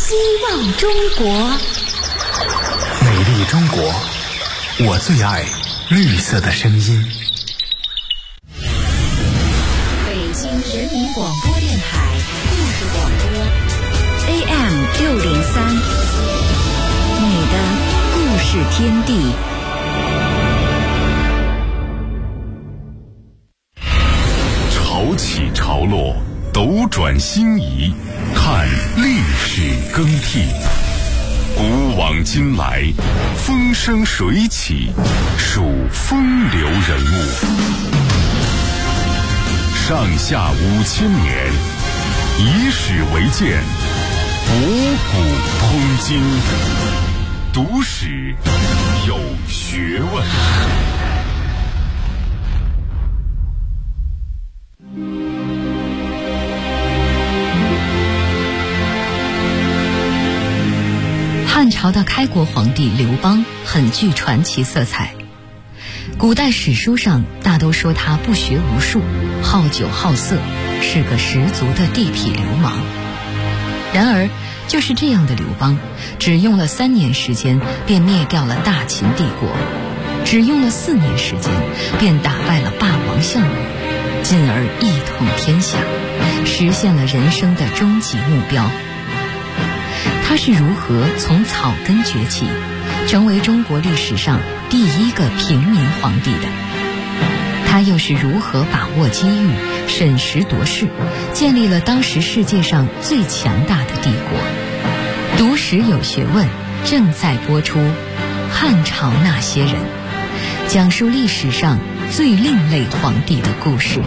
希望中国， 美丽中国，我最爱绿色的声音。 北京人民广播电台故事广播 AM603，你的故事天地。 潮起潮落，斗转星移，看历史更替。古往今来，风生水起，数风流人物。上下5000年，以史为鉴，博古通今。读史有学问。 汉朝的开国皇帝刘邦很具传奇色彩，古代史书上大都说他不学无术，好酒好色，是个十足的地痞流氓。然而就是这样的刘邦，只用了3年时间便灭掉了大秦帝国，只用了4年时间便打败了霸王项羽，进而一统天下，实现了人生的终极目标。他是如何从草根崛起，成为中国历史上第一个平民皇帝的？他又是如何把握机遇，审时度势，建立了当时世界上最强大的帝国？读史有学问，正在播出《汉朝那些人》，讲述历史上最另类皇帝的故事。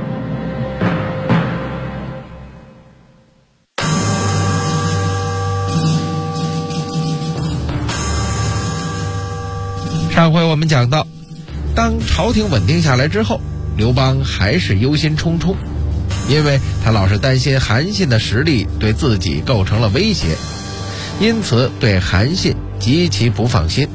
上回我们讲到，当朝廷稳定下来之后，刘邦还是忧心忡忡，因为他老是担心韩信的实力对自己构成了威胁，因此对韩信极其不放心。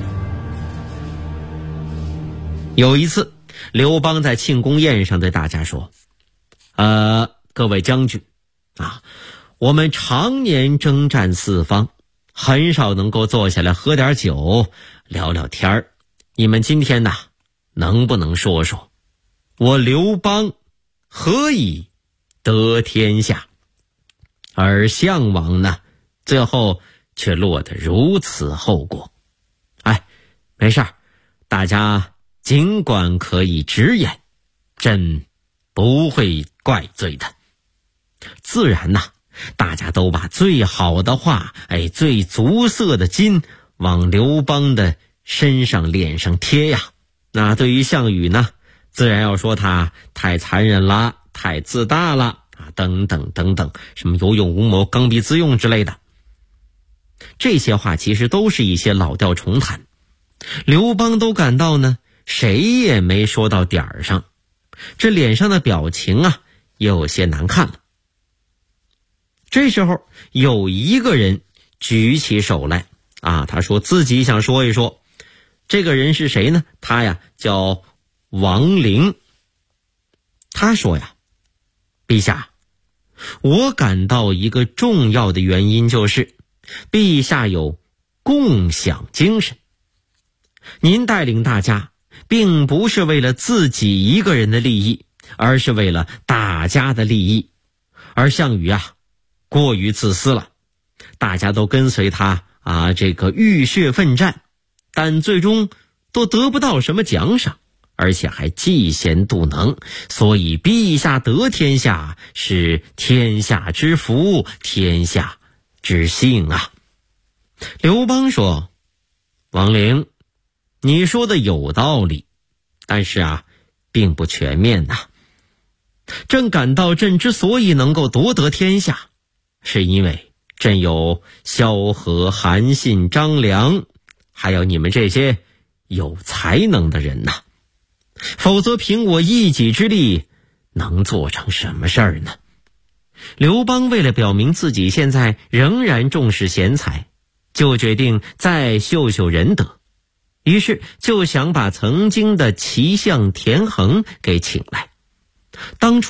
有一次，刘邦在庆功宴上对大家说：各位将军啊，我们常年征战四方，很少能够坐下来喝点酒聊聊天儿，你们今天呐，能不能说说我刘邦何以得天下？而项王呢，最后却落得如此后果。没事儿，大家尽管可以直言，朕不会怪罪的。自然呐，大家都把最好的话，最足色的金往刘邦的身上脸上贴呀。那对于项羽呢，自然要说他太残忍了，太自大了等等等等，什么有勇无谋，刚愎自用之类的。这些话其实都是一些老调重弹，刘邦都感到呢，谁也没说到点儿上，这脸上的表情啊，也有些难看了。这时候有一个人举起手来他说自己想说一说。这个人是谁呢？他呀叫王陵。他说呀，陛下，我感到一个重要的原因就是陛下有共享精神。您带领大家并不是为了自己一个人的利益，而是为了大家的利益。而项羽过于自私了，大家都跟随他这个浴血奋战，但最终都得不到什么奖赏，而且还嫉贤妒能，所以陛下得天下是天下之福，天下之幸啊。刘邦说：王陵，你说的有道理，但是并不全面呐。朕感到朕之所以能够夺得天下，是因为朕有萧何、韩信、张良，还有你们这些有才能的人呐。否则凭我一己之力能做成什么事儿呢？刘邦为了表明自己现在仍然重视贤才，就决定再秀秀仁德，于是就想把曾经的齐相田横给请来。当初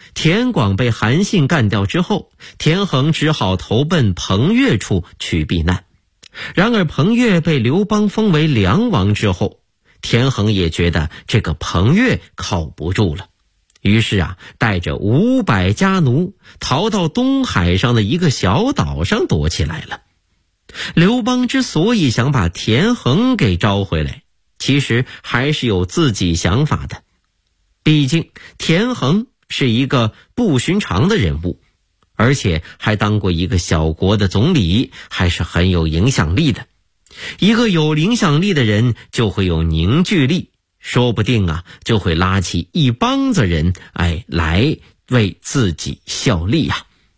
田广被韩信干掉之后，田横只好投奔彭越处去避难。然而彭越被刘邦封为梁王之后，田横也觉得这个彭越靠不住了，于是带着500家奴逃到东海上的一个小岛上躲起来了。刘邦之所以想把田横给招回来，其实还是有自己想法的。毕竟田横是一个不寻常的人物，而且还当过一个小国的总理，还是很有影响力的。一个有影响力的人就会有凝聚力，说不定就会拉起一帮子人来为自己效力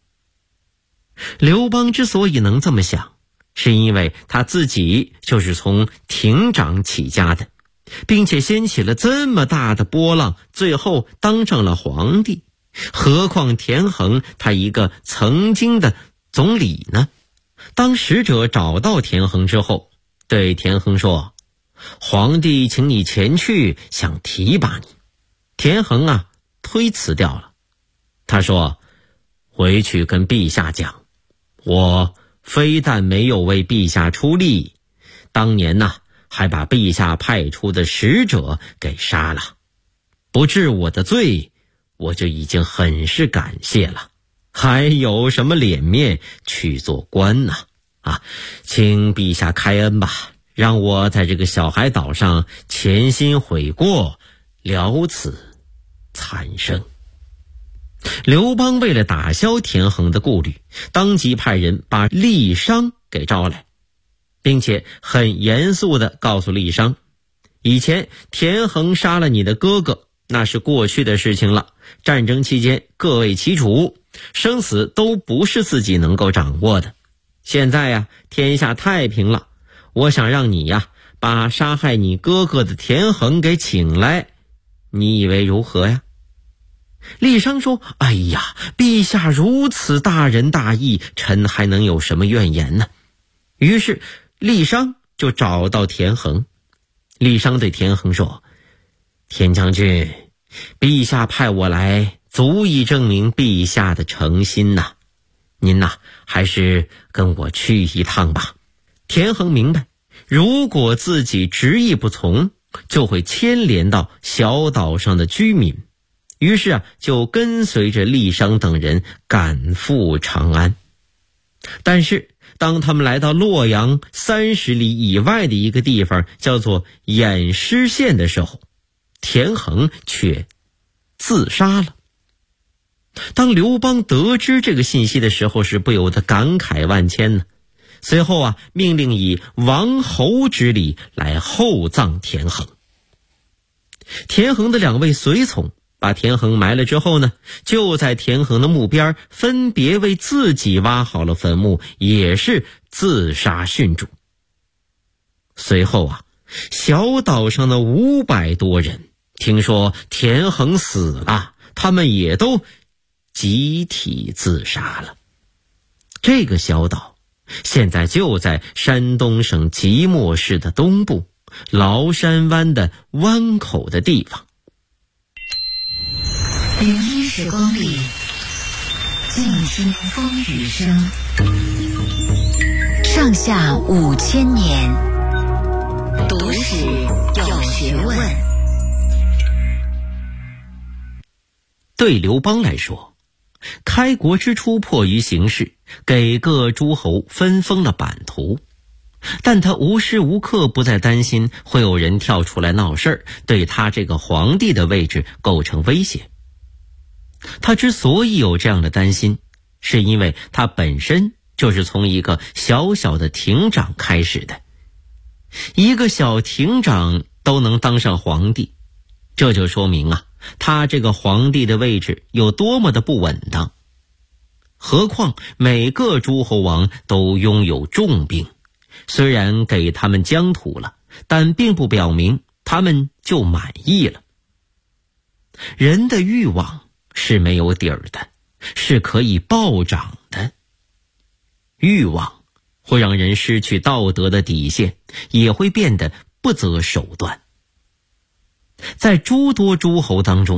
刘邦之所以能这么想，是因为他自己就是从亭长起家的，并且掀起了这么大的波浪，最后当上了皇帝。何况田横他一个曾经的总理呢？当使者找到田横之后，对田横说：“皇帝请你前去，想提拔你。”田横推辞掉了。他说：“回去跟陛下讲，我非但没有为陛下出力，当年还把陛下派出的使者给杀了，不治我的罪，我就已经很是感谢了，还有什么脸面去做官呢？请陛下开恩吧，让我在这个小海岛上潜心悔过，了此残生。”刘邦为了打消田横的顾虑，当即派人把郦商给招来，并且很严肃地告诉郦商，以前田横杀了你的哥哥，那是过去的事情了，战争期间各为其主，生死都不是自己能够掌握的。现在天下太平了，我想让你把杀害你哥哥的田横给请来，你以为如何呀？郦商说：“哎呀，陛下如此大仁大义，臣还能有什么怨言呢？”于是郦商就找到田横。郦商对田横说：“田将军，陛下派我来，足以证明陛下的诚心呐。您还是跟我去一趟吧。”田横明白，如果自己执意不从，就会牵连到小岛上的居民，于是就跟随着郦商等人赶赴长安。但是当他们来到洛阳30里以外的一个地方，叫做偃师县的时候，田横却自杀了。当刘邦得知这个信息的时候，是不由得感慨万千呢。随后命令以王侯之礼来厚葬田横。田横的2位随从把田横埋了之后呢，就在田横的墓边分别为自己挖好了坟墓，也是自杀殉主。随后小岛上的500多人听说田横死了，他们也都集体自杀了。这个小岛现在就在山东省即墨市的东部，崂山湾的湾口的地方。 01时光里，静听风雨声。上下5000年，读史有学问。 对刘邦来说，开国之初迫于形势，给各诸侯分封了版图，但他无时无刻不在担心会有人跳出来闹事儿，对他这个皇帝的位置构成威胁。他之所以有这样的担心，是因为他本身就是从一个小小的亭长开始的。一个小亭长都能当上皇帝，这就说明他这个皇帝的位置有多么的不稳当。何况每个诸侯王都拥有重兵，虽然给他们疆土了，但并不表明他们就满意了。人的欲望是没有底儿的，是可以暴涨的。欲望会让人失去道德的底线，也会变得不择手段。在诸多诸侯当中，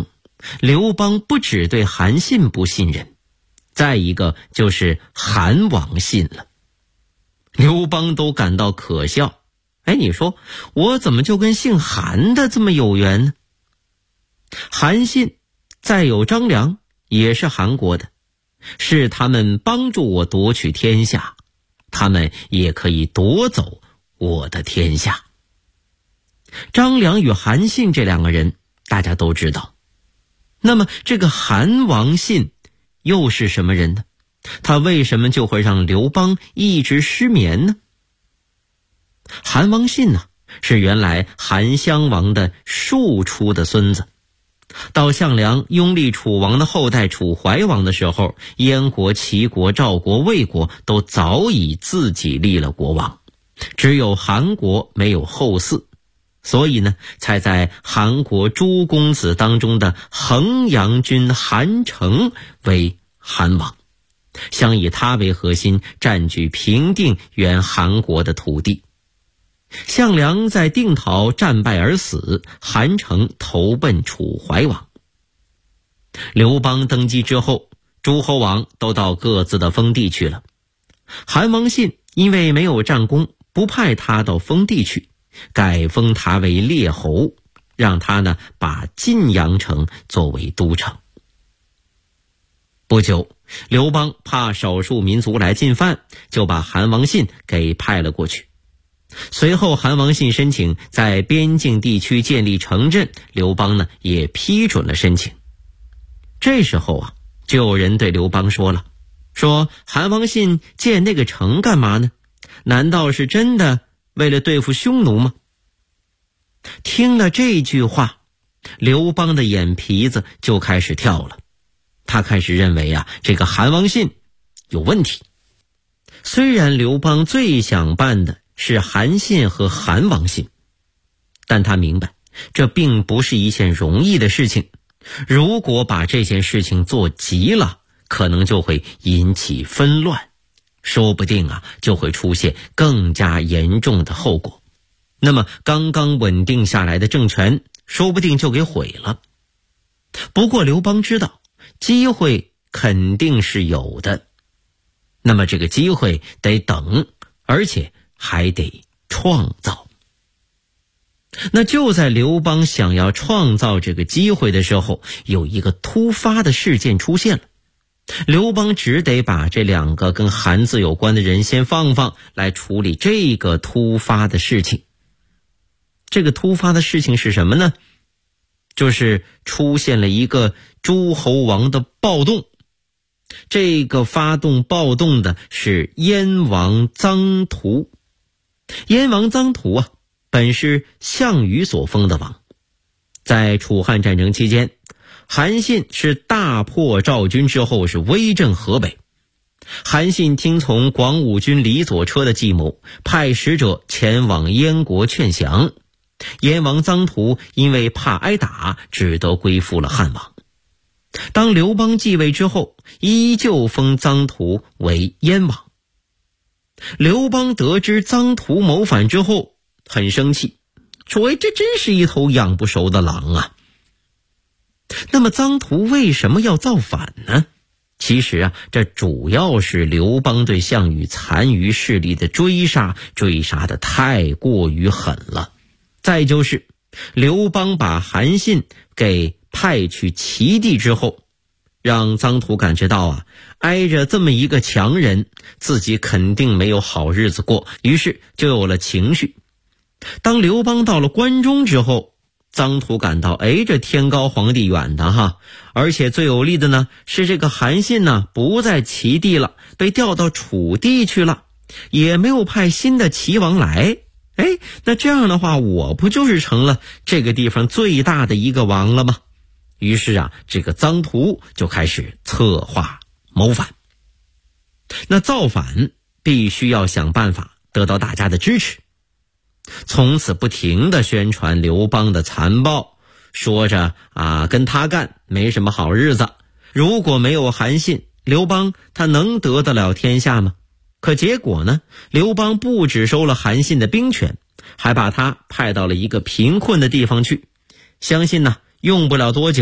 刘邦不只对韩信不信任，再一个就是韩王信了。刘邦都感到可笑，你说我怎么就跟姓韩的这么有缘呢？韩信再有张良也是韩国的，是他们帮助我夺取天下，他们也可以夺走我的天下。张良与韩信这两个人大家都知道，那么这个韩王信又是什么人呢？他为什么就会让刘邦一直失眠呢？韩王信呢，是原来韩襄王的庶出的孙子。到项梁拥立楚王的后代楚怀王的时候，燕国、齐国、赵国、魏国都早已自己立了国王，只有韩国没有后嗣，所以呢，才在韩国诸公子当中的衡阳君韩成为韩王，想以他为核心占据平定原韩国的土地。项梁在定陶战败而死，韩成投奔楚怀王。刘邦登基之后，诸侯王都到各自的封地去了。韩王信因为没有战功，不派他到封地去，改封他为列侯，让他呢把晋阳城作为都城。不久，刘邦怕少数民族来进犯，就把韩王信给派了过去。随后韩王信申请在边境地区建立城镇，刘邦呢也批准了申请。这时候啊，就有人对刘邦说了，说韩王信建那个城干嘛呢？难道是真的为了对付匈奴吗？听了这句话，刘邦的眼皮子就开始跳了。他开始认为啊，这个韩王信有问题。虽然刘邦最想办的是韩信和韩王信，但他明白这并不是一件容易的事情，如果把这件事情做急了，可能就会引起纷乱，说不定啊就会出现更加严重的后果。那么刚刚稳定下来的政权说不定就给毁了。不过刘邦知道机会肯定是有的，那么这个机会得等，而且还得创造。那就在刘邦想要创造这个机会的时候，有一个突发的事件出现了。刘邦只得把这两个跟韩字有关的人先放放，来处理这个突发的事情。这个突发的事情是什么呢？就是出现了一个诸侯王的暴动。这个发动暴动的是燕王臧荼。燕王臧荼啊，本是项羽所封的王。在楚汉战争期间，韩信是大破赵军之后，是威震河北。韩信听从广武军李左车的计谋，派使者前往燕国劝降。燕王臧荼因为怕挨打，只得归附了汉王。当刘邦继位之后，依旧封臧荼为燕王。刘邦得知臧荼谋反之后，很生气，说这真是一头养不熟的狼啊。那么臧荼为什么要造反呢？其实啊，这主要是刘邦对项羽残余势力的追杀的太过于狠了。再就是刘邦把韩信给派去齐地之后，让臧荼感觉到啊，挨着这么一个强人，自己肯定没有好日子过，于是就有了情绪。当刘邦到了关中之后，臧荼感到这天高皇帝远的哈，而且最有利的呢是这个韩信呢不在齐地了，被调到楚地去了，也没有派新的齐王来。那这样的话，我不就是成了这个地方最大的一个王了吗？于是啊，这个臧荼就开始策划谋反。那造反必须要想办法得到大家的支持，从此不停地宣传刘邦的残暴，说着跟他干没什么好日子。如果没有韩信，刘邦他能得得了天下吗？可结果呢，刘邦不只收了韩信的兵权，还把他派到了一个贫困的地方去。相信呢，用不了多久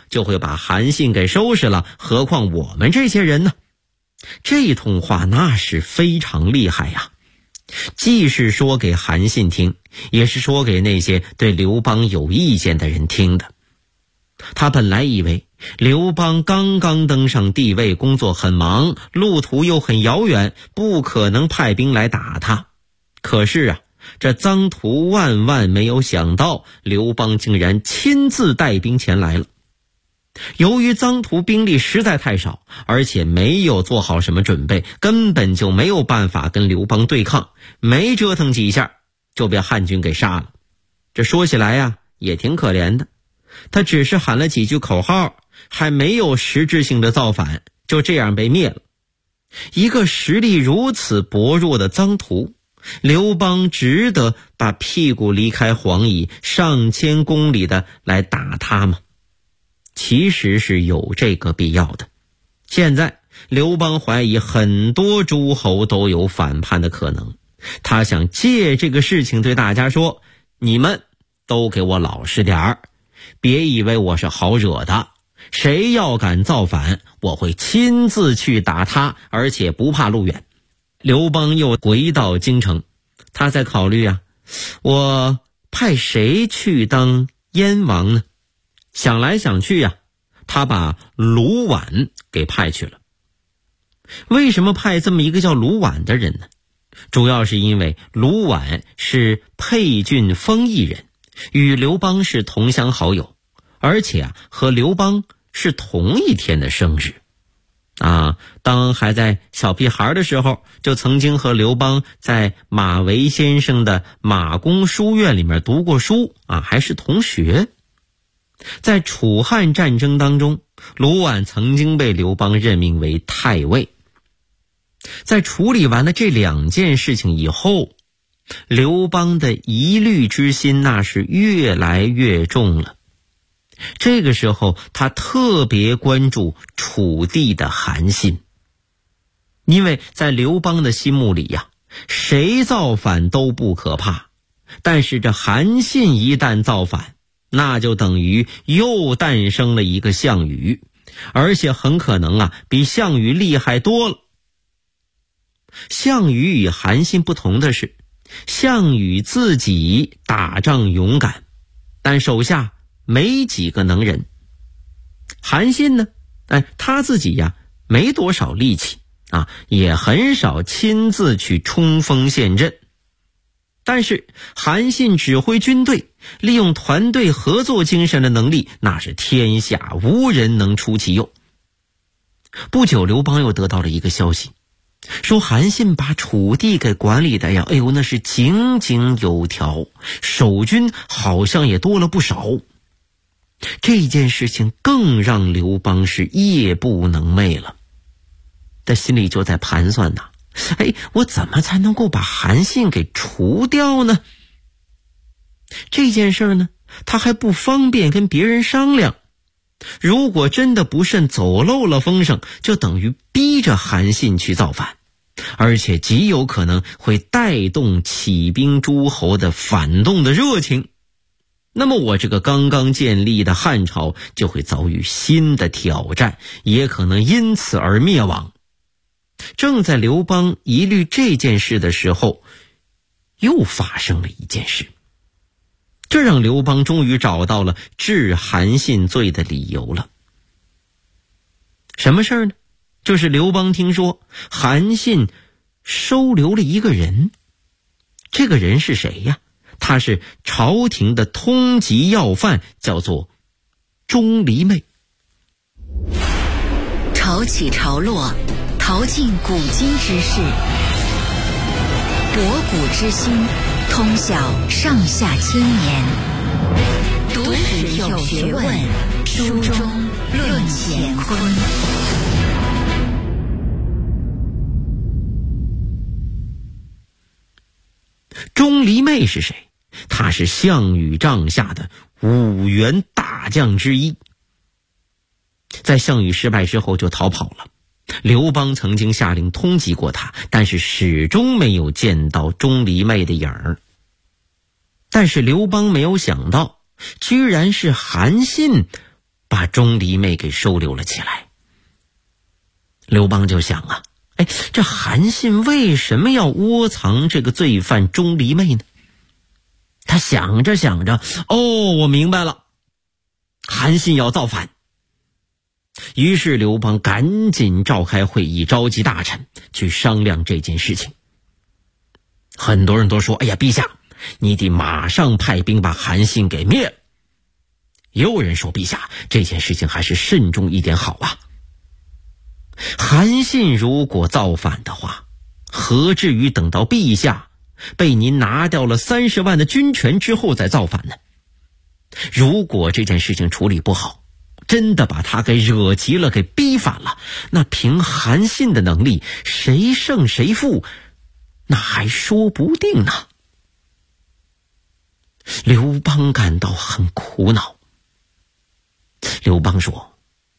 就会把韩信给收拾了，何况我们这些人呢？这通话那是非常厉害呀，既是说给韩信听，也是说给那些对刘邦有意见的人听的。他本来以为刘邦刚刚登上帝位，工作很忙，路途又很遥远，不可能派兵来打他。可是啊，这臧荼万万没有想到，刘邦竟然亲自带兵前来了。由于臧荼兵力实在太少，而且没有做好什么准备，根本就没有办法跟刘邦对抗，没折腾几下就被汉军给杀了。这说起来呀，也挺可怜的，他只是喊了几句口号，还没有实质性的造反，就这样被灭了。一个实力如此薄弱的臧荼，刘邦值得把屁股离开黄乙，上千公里的来打他吗？其实是有这个必要的。现在刘邦怀疑很多诸侯都有反叛的可能，他想借这个事情对大家说，你们都给我老实点儿，别以为我是好惹的，谁要敢造反，我会亲自去打他，而且不怕路远。刘邦又回到京城，他在考虑啊，我派谁去当燕王呢？想来想去啊，他把卢绾给派去了。为什么派这么一个叫卢绾的人呢？主要是因为卢绾是沛郡丰邑人，与刘邦是同乡好友，而且啊和刘邦是同一天的生日。当还在小屁孩的时候，就曾经和刘邦在马嵬先生的马公书院里面读过书还是同学。在楚汉战争当中，卢绾曾经被刘邦任命为太尉。在处理完了这两件事情以后，刘邦的疑虑之心那是越来越重了。这个时候他特别关注楚地的韩信，因为在刘邦的心目里呀，谁造反都不可怕，但是这韩信一旦造反，那就等于又诞生了一个项羽，而且很可能比项羽厉害多了。项羽与韩信不同的是，项羽自己打仗勇敢，但手下没几个能人。韩信呢，他自己没多少力气也很少亲自去冲锋陷阵。但是韩信指挥军队，利用团队合作精神的能力，那是天下无人能出其右。不久，刘邦又得到了一个消息，说韩信把楚地给管理的那是井井有条，守军好像也多了不少。这件事情更让刘邦是夜不能寐了，他心里就在盘算我怎么才能够把韩信给除掉呢？这件事呢，他还不方便跟别人商量。如果真的不慎走漏了风声，就等于逼着韩信去造反，而且极有可能会带动起兵诸侯的反动的热情。那么我这个刚刚建立的汉朝就会遭遇新的挑战，也可能因此而灭亡。正在刘邦疑虑这件事的时候，又发生了一件事，这让刘邦终于找到了治韩信罪的理由了。什么事呢？就是刘邦听说韩信收留了一个人。这个人是谁呀？他是朝廷的通缉要犯，叫做钟离昧。 潮起潮落，淘尽古今之事，博古之今，通晓上下千年。读史有学问，书中论乾坤。 钟离昧是谁？他是项羽帐下的5员大将之一，在项羽失败之后就逃跑了。刘邦曾经下令通缉过他，但是始终没有见到钟离昧的影儿。但是刘邦没有想到，居然是韩信把钟离昧给收留了起来。刘邦就想啊，这韩信为什么要窝藏这个罪犯钟离昧呢？他想着想着，我明白了，韩信要造反。于是刘邦赶紧召开会议，召集大臣去商量这件事情。很多人都说，陛下，你得马上派兵把韩信给灭了。也有人说，陛下，这件事情还是慎重一点好啊。韩信如果造反的话，何至于等到陛下被您拿掉了30万的军权之后再造反呢？如果这件事情处理不好，真的把他给惹急了，给逼反了，那凭韩信的能力，谁胜谁负，那还说不定呢。刘邦感到很苦恼。刘邦说，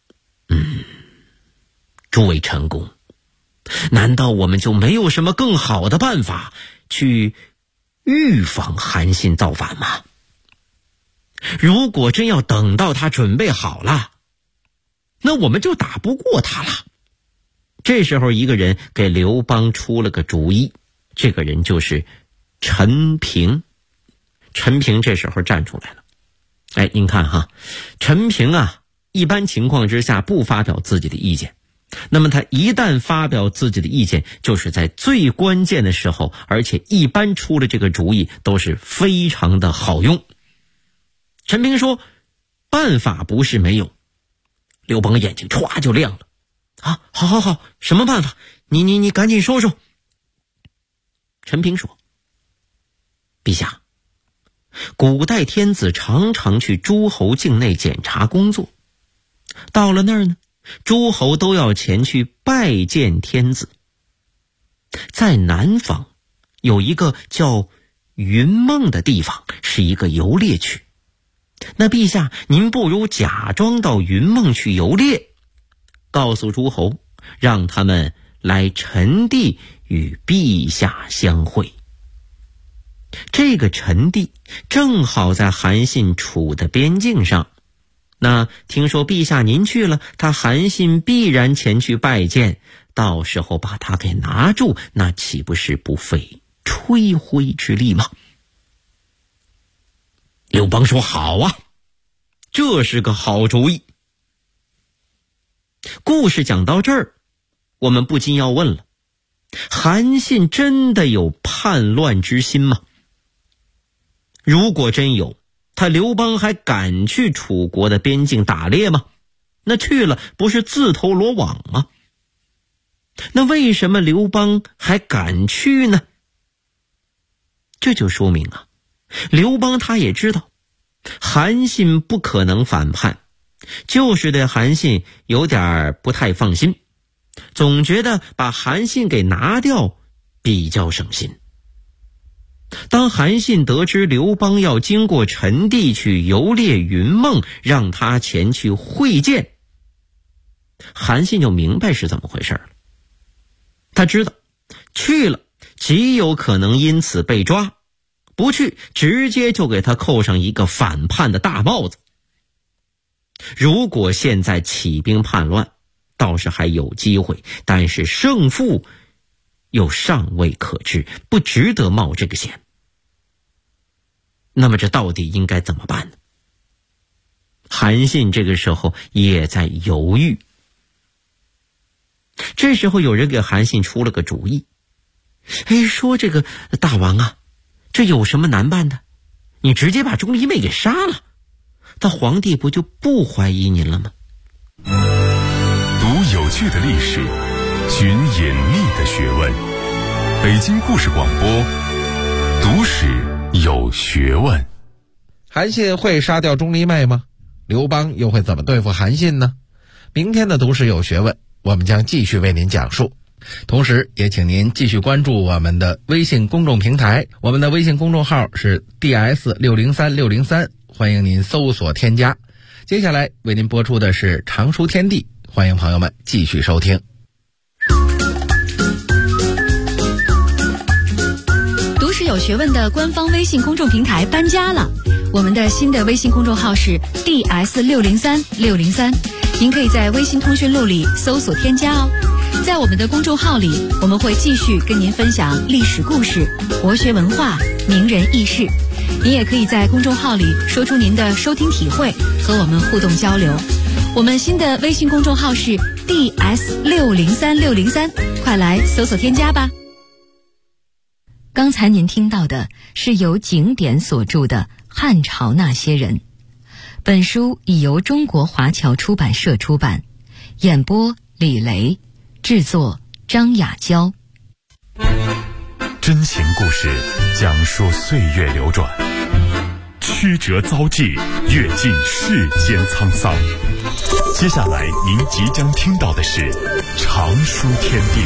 诸位臣公，难道我们就没有什么更好的办法去预防韩信造反吗？如果真要等到他准备好了，那我们就打不过他了。这时候一个人给刘邦出了个主意，这个人就是陈平。陈平这时候站出来了。您看哈，陈平啊，一般情况之下不发表自己的意见，那么他一旦发表自己的意见，就是在最关键的时候，而且一般出了这个主意都是非常的好用。陈平说，办法不是没有。刘邦眼睛歘就亮了。好，什么办法？你赶紧说说。陈平说，陛下，古代天子常常去诸侯境内检查工作，到了那儿呢，诸侯都要前去拜见天子。在南方有一个叫云梦的地方，是一个游猎区。那陛下，您不如假装到云梦去游猎，告诉诸侯，让他们来陈地与陛下相会。这个陈地正好在韩信楚的边境上，那听说陛下您去了，他韩信必然前去拜见，到时候把他给拿住，那岂不是不费吹灰之力吗？刘邦说，好啊，这是个好主意。故事讲到这儿，我们不禁要问了，韩信真的有叛乱之心吗？如果真有，他刘邦还敢去楚国的边境打猎吗？那去了不是自投罗网吗？那为什么刘邦还敢去呢？这就说明啊，刘邦他也知道韩信不可能反叛，就是对韩信有点不太放心，总觉得把韩信给拿掉比较省心。当韩信得知刘邦要经过陈地去游猎云梦，让他前去会见，韩信就明白是怎么回事了。他知道去了极有可能因此被抓，不去直接就给他扣上一个反叛的大帽子。如果现在起兵叛乱，倒是还有机会，但是胜负又尚未可知，不值得冒这个险。那么这到底应该怎么办呢？韩信这个时候也在犹豫。这时候有人给韩信出了个主意，说这个大王啊，这有什么难办的？你直接把钟离昧给杀了，那皇帝不就不怀疑您了吗？ 读有趣的历史，寻隐秘的学问。北京故事广播，读史有学问。 韩信会杀掉钟离昧吗？刘邦又会怎么对付韩信呢？明天的读史有学问，我们将继续为您讲述。同时也请您继续关注我们的微信公众平台，我们的微信公众号是 DS603603，欢迎您搜索添加。接下来为您播出的是常书天地，欢迎朋友们继续收听。 有学问的官方微信公众平台搬家了，我们的新的微信公众号是 DS603603，您可以在微信通讯录里搜索添加哦。在我们的公众号里，我们会继续跟您分享历史故事、国学文化、名人轶事。您也可以在公众号里说出您的收听体会，和我们互动交流。我们新的微信公众号是 DS603603，快来搜索添加吧。刚才您听到的是由景典所著的《汉朝那些人》，本书已由中国华侨出版社出版，演播李雷，制作张雅娇。 真情故事讲述岁月流转，曲折遭际，阅尽世间沧桑。接下来您即将听到的是常书天地。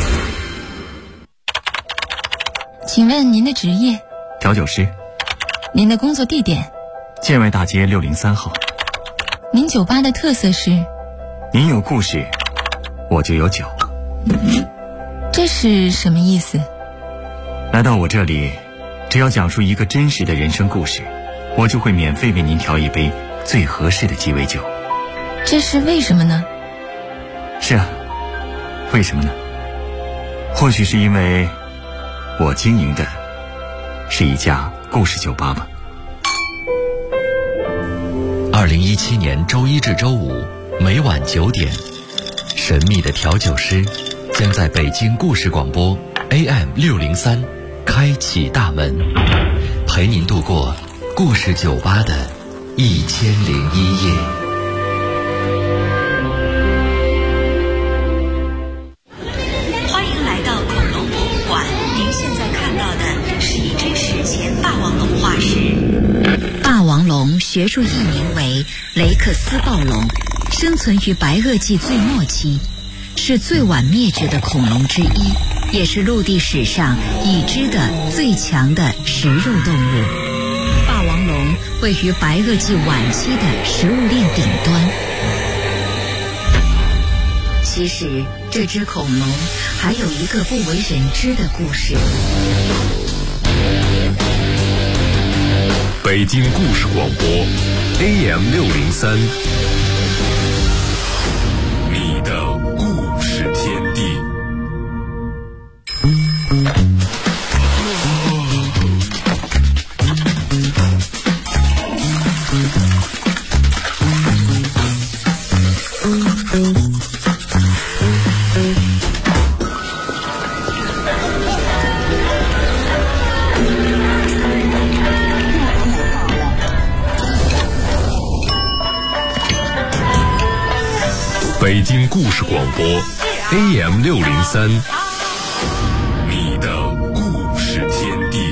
请问您的职业？ 调酒师。 您的工作地点？ 建外大街603号。 您酒吧的特色是？ 您有故事，我就有酒。 这是什么意思？ 来到我这里，只要讲述一个真实的人生故事，我就会免费为您调一杯最合适的鸡尾酒。 这是为什么呢？ 是啊，为什么呢？或许是因为我经营的是一家故事酒吧吧。 2017年周一至周五每晚9点，神秘的调酒师将在北京故事广播 AM603开启大门，陪您度过故事酒吧的1001夜。 欢迎来到恐龙博物馆，您现在看到的是一只史前霸王龙化石。霸王龙学术译名为雷克斯暴龙，生存于白垩纪最末期，是最晚灭绝的恐龙之一，也是陆地史上已知的最强的食肉动物。霸王龙位于白垩纪晚期的食物链顶端。其实这只恐龙还有一个不为人知的故事。 北京故事广播 AM603，你的故事天地。北京故事广播 AM603，你的故事天地。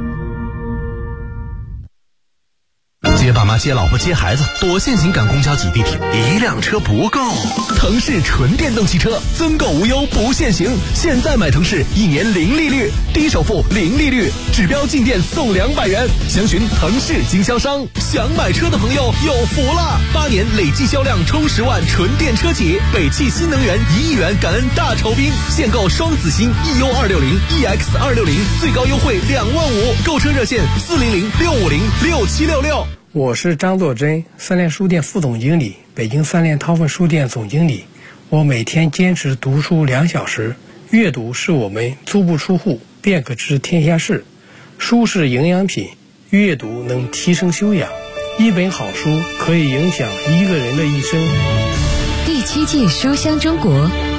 接爸妈接老婆接孩子，多限行赶公交挤地铁，一辆车不够。腾势纯电动汽车，增购无忧不限行，现在买腾势1年0利率，低首付0利率，指标进店送200元。详询腾势经销商。想买车的朋友有福了，8年累计销量冲10万纯电车企，北汽新能源1亿元感恩大酬宾，现购双子星 EU260、EX260，最高优惠2万5，购车热线400-650-6766。 我是张作珍，三联书店副总经理，北京三联韬奋书店总经理。我每天坚持读书2小时，阅读是我们足不出户便可知天下事，书是营养品，阅读能提升修养，一本好书可以影响一个人的一生。 第7届书香中国